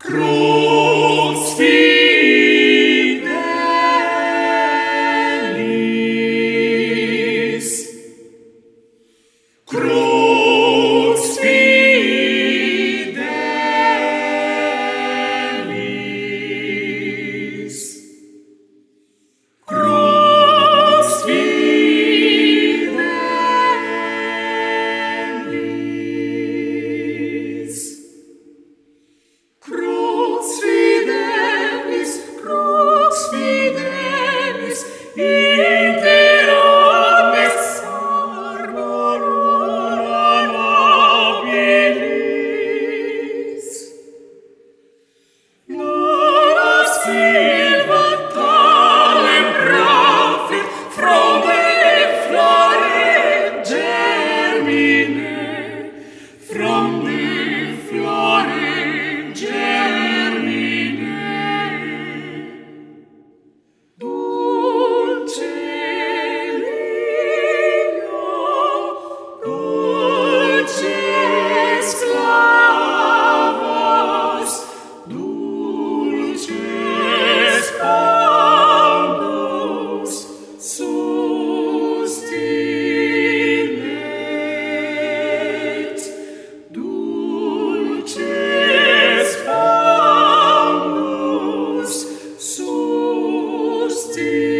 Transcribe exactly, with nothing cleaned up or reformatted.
Crux fidelis, crux fidelis, crux fidelis, crux fidelis, crux fidelis, inter omnes arborum nobilis. Nora silva talem profit, fronde flore germine, fronde flore germine. Dulce ligno, dulces clavos, dulces pandus sustinet, dulces pandus sustinet.